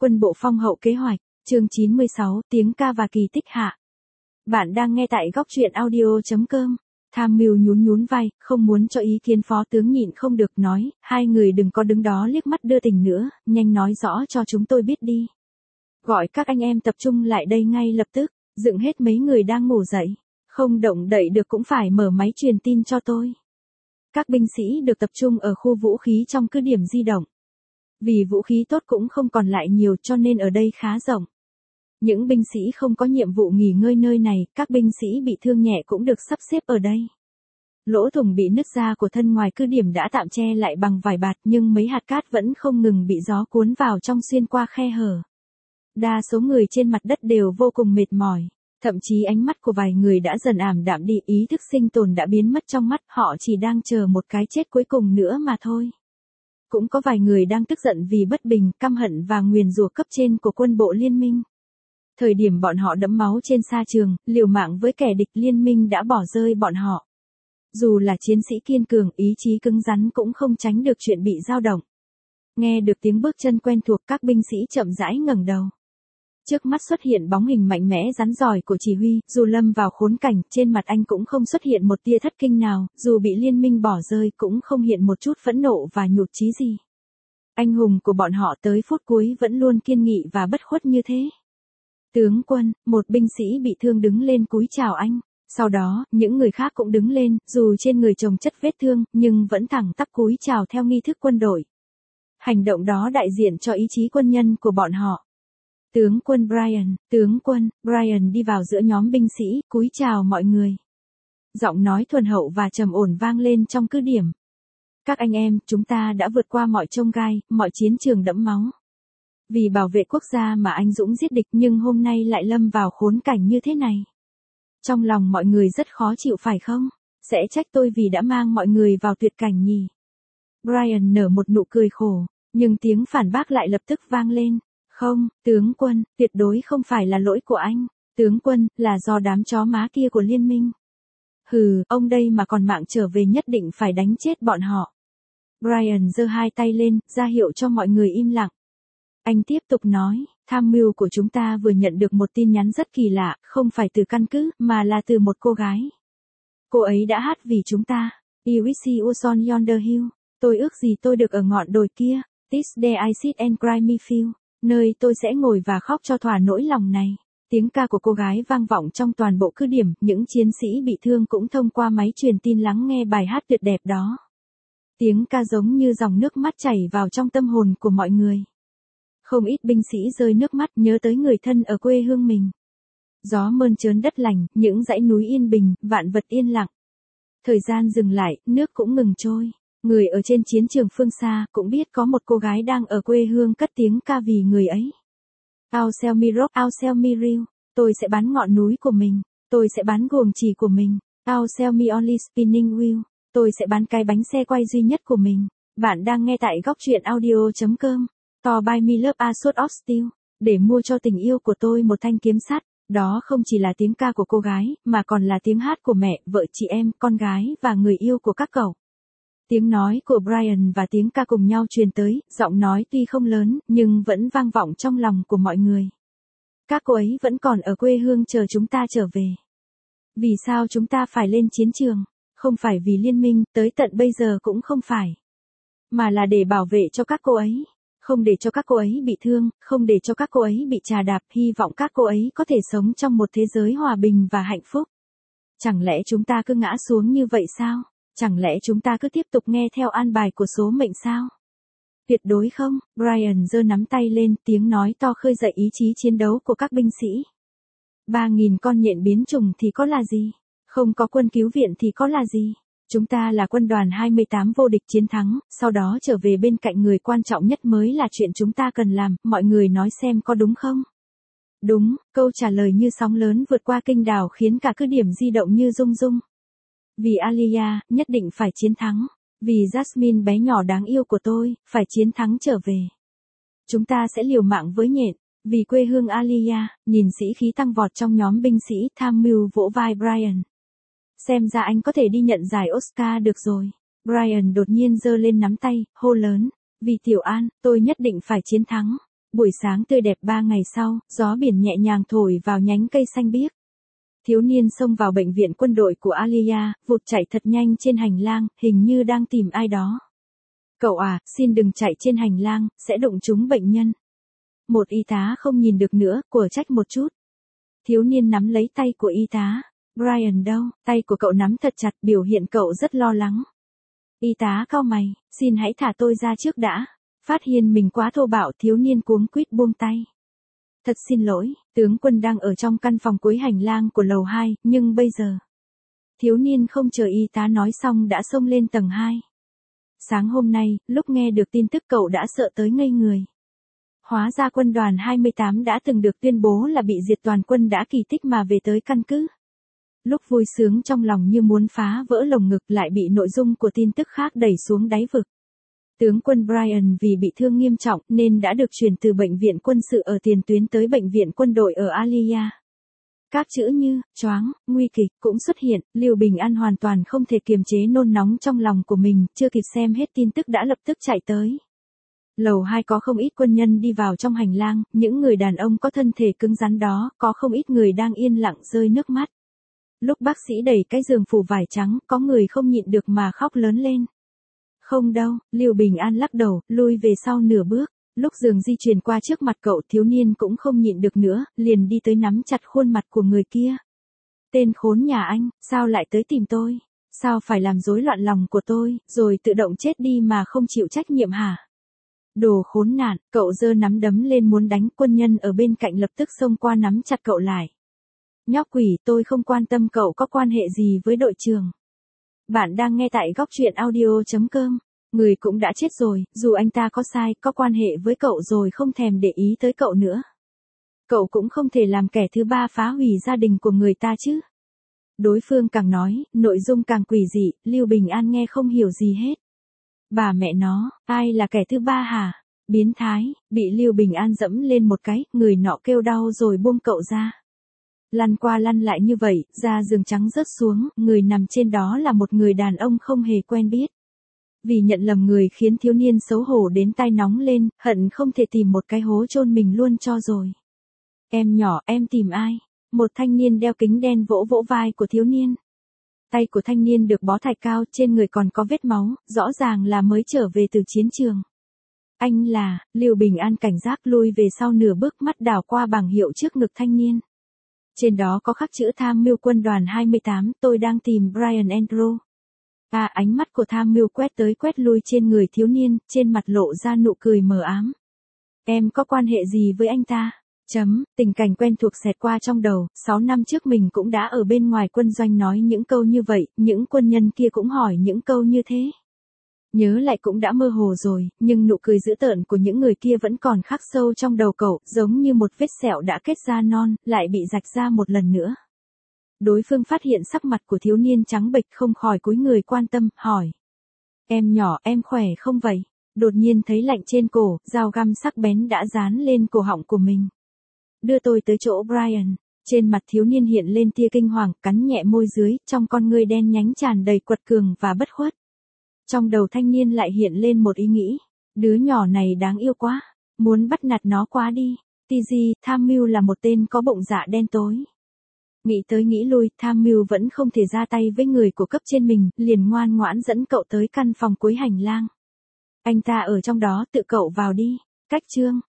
Quân bộ phong hậu kế hoạch, chương 96, tiếng ca và kỳ tích hạ. Bạn đang nghe tại góc truyện audio.com. Tham mưu nhún nhún vai, không muốn cho ý kiến phó tướng nhịn không được nói, hai người đừng có đứng đó liếc mắt đưa tình nữa, nhanh nói rõ cho chúng tôi biết đi. Gọi các anh em tập trung lại đây ngay lập tức, dựng hết mấy người đang ngủ dậy, không động đậy được cũng phải mở máy truyền tin cho tôi. Các binh sĩ được tập trung ở khu vũ khí trong cứ điểm di động. Vì vũ khí tốt cũng không còn lại nhiều cho nên ở đây khá rộng. Những binh sĩ không có nhiệm vụ nghỉ ngơi nơi này, các binh sĩ bị thương nhẹ cũng được sắp xếp ở đây. Lỗ thủng bị nứt ra của thân ngoài cứ điểm đã tạm che lại bằng vải bạt nhưng mấy hạt cát vẫn không ngừng bị gió cuốn vào trong xuyên qua khe hở. Đa số người trên mặt đất đều vô cùng mệt mỏi. Thậm chí ánh mắt của vài người đã dần ảm đạm đi, ý thức sinh tồn đã biến mất trong mắt, họ chỉ đang chờ một cái chết cuối cùng nữa mà thôi. Cũng có vài người đang tức giận vì bất bình, căm hận và nguyền rủa cấp trên của quân bộ liên minh. Thời điểm bọn họ đẫm máu trên sa trường, liều mạng với kẻ địch, liên minh đã bỏ rơi bọn họ. Dù là chiến sĩ kiên cường, ý chí cứng rắn cũng không tránh được chuyện bị dao động. Nghe được tiếng bước chân quen thuộc, các binh sĩ chậm rãi ngẩng đầu. Trước mắt xuất hiện bóng hình mạnh mẽ rắn rỏi của chỉ huy, dù lâm vào khốn cảnh, trên mặt anh cũng không xuất hiện một tia thất kinh nào, dù bị liên minh bỏ rơi cũng không hiện một chút phẫn nộ và nhụt chí gì. Anh hùng của bọn họ tới phút cuối vẫn luôn kiên nghị và bất khuất như thế. Tướng quân, một binh sĩ bị thương đứng lên cúi chào anh. Sau đó, những người khác cũng đứng lên, dù trên người chồng chất vết thương, nhưng vẫn thẳng tắp cúi chào theo nghi thức quân đội. Hành động đó đại diện cho ý chí quân nhân của bọn họ. Tướng quân Brian đi vào giữa nhóm binh sĩ, cúi chào mọi người. Giọng nói thuần hậu và trầm ổn vang lên trong cứ điểm. Các anh em, chúng ta đã vượt qua mọi chông gai, mọi chiến trường đẫm máu. Vì bảo vệ quốc gia mà anh dũng giết địch nhưng hôm nay lại lâm vào khốn cảnh như thế này. Trong lòng mọi người rất khó chịu phải không? Sẽ trách tôi vì đã mang mọi người vào tuyệt cảnh nhỉ? Brian nở một nụ cười khổ, nhưng tiếng phản bác lại lập tức vang lên. Không, tướng quân, tuyệt đối không phải là lỗi của anh. Tướng quân, là do đám chó má kia của liên minh. Hừ, ông đây mà còn mạng trở về nhất định phải đánh chết bọn họ. Brian giơ hai tay lên, ra hiệu cho mọi người im lặng. Anh tiếp tục nói, tham mưu của chúng ta vừa nhận được một tin nhắn rất kỳ lạ, không phải từ căn cứ, mà là từ một cô gái. Cô ấy đã hát vì chúng ta. I wish you was on yonder hill. Tôi ước gì tôi được ở ngọn đồi kia. This day I sit and cry me feel. Nơi tôi sẽ ngồi và khóc cho thỏa nỗi lòng này. Tiếng ca của cô gái vang vọng trong toàn bộ cứ điểm, những chiến sĩ bị thương cũng thông qua máy truyền tin lắng nghe bài hát tuyệt đẹp đó. Tiếng ca giống như dòng nước mắt chảy vào trong tâm hồn của mọi người. Không ít binh sĩ rơi nước mắt nhớ tới người thân ở quê hương mình. Gió mơn trớn đất lành, những dãy núi yên bình, vạn vật yên lặng. Thời gian dừng lại, nước cũng ngừng trôi. Người ở trên chiến trường phương xa cũng biết có một cô gái đang ở quê hương cất tiếng ca vì người ấy. I'll sell me rock, I'll sell me reel. Tôi sẽ bán ngọn núi của mình. Tôi sẽ bán guồng chì của mình. I'll sell me only spinning wheel. Tôi sẽ bán cái bánh xe quay duy nhất của mình. Bạn đang nghe tại góc truyện audio.com. To buy me love a sword of steel. Để mua cho tình yêu của tôi một thanh kiếm sắt. Đó không chỉ là tiếng ca của cô gái, mà còn là tiếng hát của mẹ, vợ, chị em, con gái và người yêu của các cậu. Tiếng nói của Brian và tiếng ca cùng nhau truyền tới, giọng nói tuy không lớn, nhưng vẫn vang vọng trong lòng của mọi người. Các cô ấy vẫn còn ở quê hương chờ chúng ta trở về. Vì sao chúng ta phải lên chiến trường? Không phải vì liên minh, tới tận bây giờ cũng không phải. Mà là để bảo vệ cho các cô ấy. Không để cho các cô ấy bị thương, không để cho các cô ấy bị trà đạp, hy vọng các cô ấy có thể sống trong một thế giới hòa bình và hạnh phúc. Chẳng lẽ chúng ta cứ ngã xuống như vậy sao? Chẳng lẽ chúng ta cứ tiếp tục nghe theo an bài của số mệnh sao? Tuyệt đối không, Brian giơ nắm tay lên, tiếng nói to khơi dậy ý chí chiến đấu của các binh sĩ. 3.000 con nhện biến chủng thì có là gì? Không có quân cứu viện thì có là gì? Chúng ta là quân đoàn 28 vô địch chiến thắng, sau đó trở về bên cạnh người quan trọng nhất mới là chuyện chúng ta cần làm, mọi người nói xem có đúng không? Đúng, câu trả lời như sóng lớn vượt qua kinh đảo khiến cả cứ điểm di động như rung rung. Vì Alia, nhất định phải chiến thắng. Vì Jasmine bé nhỏ đáng yêu của tôi, phải chiến thắng trở về. Chúng ta sẽ liều mạng với nhện. Vì quê hương Alia, nhìn sĩ khí tăng vọt trong nhóm binh sĩ, tham mưu vỗ vai Brian. Xem ra anh có thể đi nhận giải Oscar được rồi. Brian đột nhiên giơ lên nắm tay, hô lớn. Vì Tiểu An, tôi nhất định phải chiến thắng. Buổi sáng tươi đẹp 3 ngày sau, gió biển nhẹ nhàng thổi vào nhánh cây xanh biếc. Thiếu niên xông vào bệnh viện quân đội của Alia, vụt chạy thật nhanh trên hành lang, hình như đang tìm ai đó. Cậu à, xin đừng chạy trên hành lang, sẽ đụng trúng bệnh nhân. Một y tá không nhìn được nữa, của trách một chút. Thiếu niên nắm lấy tay của y tá. Brian đâu? Tay của cậu nắm thật chặt, biểu hiện cậu rất lo lắng. Y tá cau mày, xin hãy thả tôi ra trước đã. Phát hiện mình quá thô bạo, thiếu niên cuống quýt buông tay. Thật xin lỗi, tướng quân đang ở trong căn phòng cuối hành lang của lầu 2, nhưng bây giờ. Thiếu niên không chờ y tá nói xong đã xông lên tầng 2. Sáng hôm nay, lúc nghe được tin tức cậu đã sợ tới ngây người. Hóa ra quân đoàn 28 đã từng được tuyên bố là bị diệt, toàn quân đã kỳ tích mà về tới căn cứ. Lúc vui sướng trong lòng như muốn phá vỡ lồng ngực lại bị nội dung của tin tức khác đẩy xuống đáy vực. Tướng quân Brian vì bị thương nghiêm trọng nên đã được chuyển từ bệnh viện quân sự ở tiền tuyến tới bệnh viện quân đội ở Alia. Các chữ như, choáng, nguy kịch cũng xuất hiện, Lưu Bình An hoàn toàn không thể kiềm chế nôn nóng trong lòng của mình, chưa kịp xem hết tin tức đã lập tức chạy tới. Lầu 2 có không ít quân nhân đi vào trong hành lang, những người đàn ông có thân thể cứng rắn đó, có không ít người đang yên lặng rơi nước mắt. Lúc bác sĩ đẩy cái giường phủ vải trắng, có người không nhịn được mà khóc lớn lên. Không đâu, Lưu Bình An lắc đầu, lui về sau nửa bước. Lúc giường di chuyển qua trước mặt cậu, thiếu niên cũng không nhịn được nữa, liền đi tới nắm chặt khuôn mặt của người kia. Tên khốn nhà anh, sao lại tới tìm tôi? Sao phải làm rối loạn lòng của tôi, rồi tự động chết đi mà không chịu trách nhiệm hả? Đồ khốn nạn, cậu giơ nắm đấm lên muốn đánh, quân nhân ở bên cạnh lập tức xông qua nắm chặt cậu lại. Nhóc quỷ, tôi không quan tâm cậu có quan hệ gì với đội trưởng. Bạn đang nghe tại góc truyện audio.com. Người cũng đã chết rồi, dù anh ta có sai, có quan hệ với cậu rồi không thèm để ý tới cậu nữa. Cậu cũng không thể làm kẻ thứ ba phá hủy gia đình của người ta chứ. Đối phương càng nói, nội dung càng quỷ dị, Lưu Bình An nghe không hiểu gì hết. Bà mẹ nó, ai là kẻ thứ ba hả? Biến thái, bị Lưu Bình An dẫm lên một cái, người nọ kêu đau rồi buông cậu ra. Lăn qua lăn lại như vậy, da giường trắng rớt xuống, người nằm trên đó là một người đàn ông không hề quen biết. Vì nhận lầm người khiến thiếu niên xấu hổ đến tai nóng lên, hận không thể tìm một cái hố chôn mình luôn cho rồi. Em nhỏ, em tìm ai? Một thanh niên đeo kính đen vỗ vỗ vai của thiếu niên. Tay của thanh niên được bó thạch cao, trên người còn có vết máu, rõ ràng là mới trở về từ chiến trường. Anh là, Lưu Bình An cảnh giác lui về sau nửa bước, mắt đảo qua bảng hiệu trước ngực thanh niên. Trên đó có khắc chữ tham mưu quân đoàn 28, tôi đang tìm Brian Andrew. Ánh mắt của tham mưu quét tới quét lui trên người thiếu niên, trên mặt lộ ra nụ cười mờ ám. Em có quan hệ gì với anh ta? Tình cảnh quen thuộc xẹt qua trong đầu, 6 năm trước mình cũng đã ở bên ngoài quân doanh nói những câu như vậy, những quân nhân kia cũng hỏi những câu như thế. Nhớ lại cũng đã mơ hồ rồi, nhưng nụ cười dữ tợn của những người kia vẫn còn khắc sâu trong đầu cậu, giống như một vết sẹo đã kết ra non, lại bị rạch ra một lần nữa. Đối phương phát hiện sắc mặt của thiếu niên trắng bệch không khỏi cúi người quan tâm, hỏi. Em nhỏ, em khỏe không vậy? Đột nhiên thấy lạnh trên cổ, dao găm sắc bén đã dán lên cổ họng của mình. Đưa tôi tới chỗ Brian. Trên mặt thiếu niên hiện lên tia kinh hoàng, cắn nhẹ môi dưới, trong con ngươi đen nhánh tràn đầy quật cường và bất khuất. Trong đầu thanh niên lại hiện lên một ý nghĩ. Đứa nhỏ này đáng yêu quá. Muốn bắt nạt nó quá đi. TG, tham mưu là một tên có bụng dạ đen tối. Nghĩ tới nghĩ lui, tham mưu vẫn không thể ra tay với người của cấp trên mình, liền ngoan ngoãn dẫn cậu tới căn phòng cuối hành lang. Anh ta ở trong đó, tự cậu vào đi. Cách chương.